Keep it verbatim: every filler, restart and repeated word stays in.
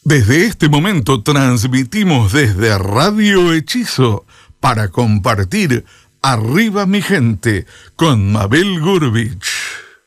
Desde este momento transmitimos desde Radio Hechizo para compartir Arriba mi gente con Mabel Gurbich.